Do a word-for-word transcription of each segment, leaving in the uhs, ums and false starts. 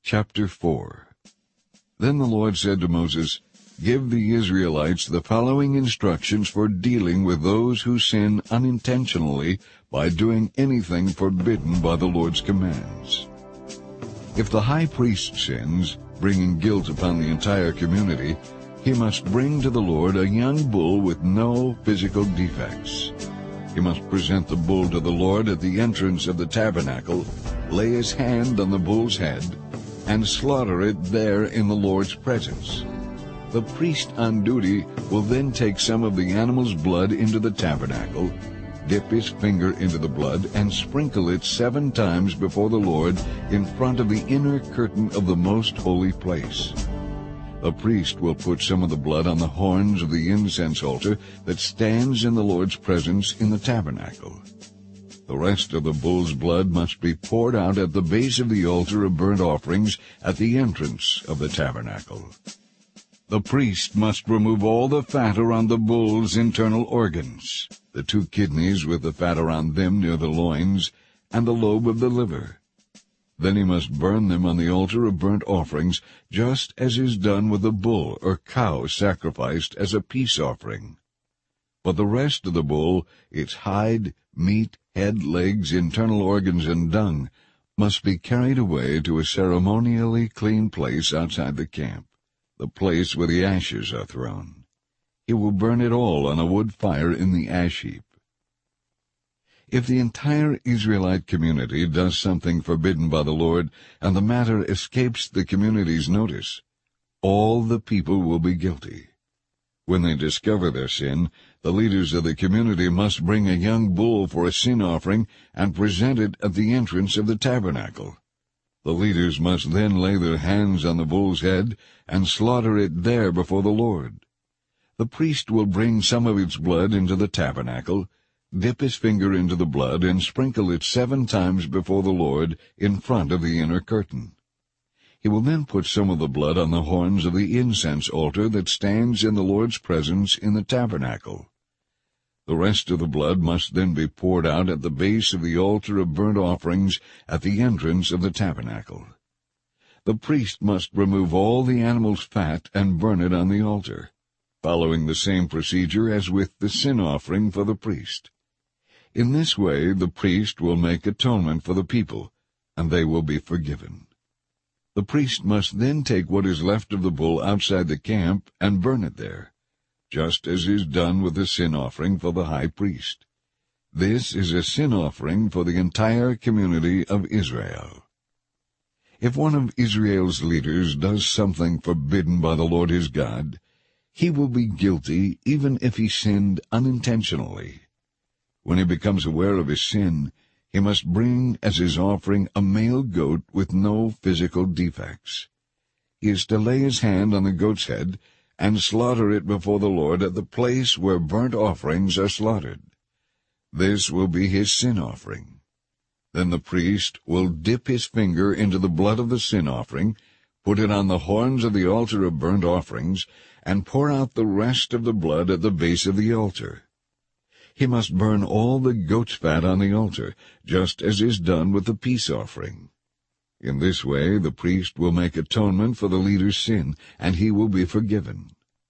Chapter four. Then the Lord said to Moses, "Give the Israelites the following instructions for dealing with those who sin unintentionally by doing anything forbidden by the Lord's commands. If the high priest sins, bringing guilt upon the entire community, he must bring to the Lord a young bull with no physical defects. He must present the bull to the Lord at the entrance of the tabernacle, lay his hand on the bull's head, and slaughter it there in the Lord's presence. The priest on duty will then take some of the animal's blood into the tabernacle, dip his finger into the blood, and sprinkle it seven times before the Lord in front of the inner curtain of the most holy place. The priest will put some of the blood on the horns of the incense altar that stands in the Lord's presence in the tabernacle. The rest of the bull's blood must be poured out at the base of the altar of burnt offerings at the entrance of the tabernacle. The priest must remove all the fat around the bull's internal organs, the two kidneys with the fat around them near the loins, and the lobe of the liver. Then he must burn them on the altar of burnt offerings, just as is done with a bull or cow sacrificed as a peace offering. But the rest of the bull, its hide, meat, head, legs, internal organs, and dung, must be carried away to a ceremonially clean place outside the camp, the place where the ashes are thrown. He will burn it all on a wood fire in the ash heap. If the entire Israelite community does something forbidden by the Lord, and the matter escapes the community's notice, all the people will be guilty. When they discover their sin, the leaders of the community must bring a young bull for a sin offering and present it at the entrance of the tabernacle. The leaders must then lay their hands on the bull's head and slaughter it there before the Lord. The priest will bring some of its blood into the tabernacle, dip his finger into the blood, and sprinkle it seven times before the Lord in front of the inner curtain. He will then put some of the blood on the horns of the incense altar that stands in the Lord's presence in the tabernacle. The rest of the blood must then be poured out at the base of the altar of burnt offerings at the entrance of the tabernacle. The priest must remove all the animal's fat and burn it on the altar, following the same procedure as with the sin offering for the priest. In this way the priest will make atonement for the people, and they will be forgiven. The priest must then take what is left of the bull outside the camp and burn it there, just as is done with the sin offering for the high priest. This is a sin offering for the entire community of Israel. If one of Israel's leaders does something forbidden by the Lord his God, he will be guilty even if he sinned unintentionally. When he becomes aware of his sin, he must bring as his offering a male goat with no physical defects. He is to lay his hand on the goat's head and slaughter it before the Lord at the place where burnt offerings are slaughtered. This will be his sin offering. Then the priest will dip his finger into the blood of the sin offering, put it on the horns of the altar of burnt offerings, and pour out the rest of the blood at the base of the altar. He must burn all the goat's fat on the altar, just as is done with the peace offering. In this way the priest will make atonement for the leader's sin, and he will be forgiven.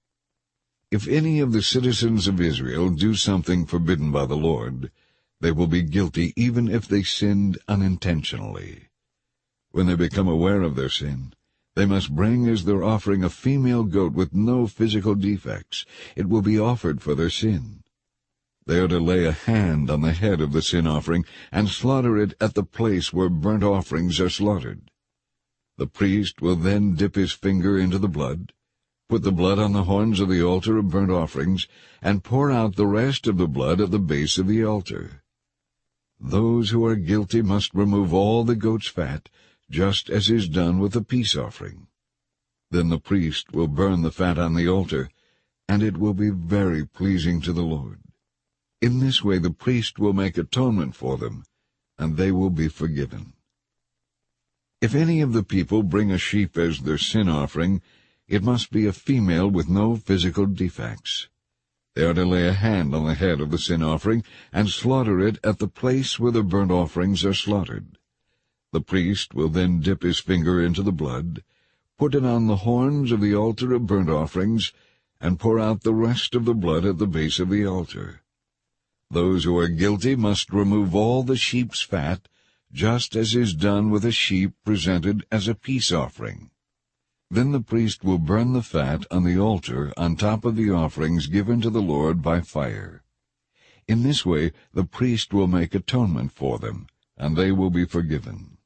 If any of the citizens of Israel do something forbidden by the Lord, they will be guilty even if they sinned unintentionally. When they become aware of their sin, they must bring as their offering a female goat with no physical defects. It will be offered for their sin. They are to lay a hand on the head of the sin offering and slaughter it at the place where burnt offerings are slaughtered. The priest will then dip his finger into the blood, put the blood on the horns of the altar of burnt offerings, and pour out the rest of the blood at the base of the altar. Those who are guilty must remove all the goat's fat, just as is done with the peace offering. Then the priest will burn the fat on the altar, and it will be very pleasing to the Lord. In this way the priest will make atonement for them, and they will be forgiven. If any of the people bring a sheep as their sin offering, it must be a female with no physical defects. They are to lay a hand on the head of the sin offering and slaughter it at the place where the burnt offerings are slaughtered. The priest will then dip his finger into the blood, put it on the horns of the altar of burnt offerings, and pour out the rest of the blood at the base of the altar. Those who are guilty must remove all the sheep's fat, just as is done with a sheep presented as a peace offering. Then the priest will burn the fat on the altar on top of the offerings given to the Lord by fire. In this way the priest will make atonement for them, and they will be forgiven.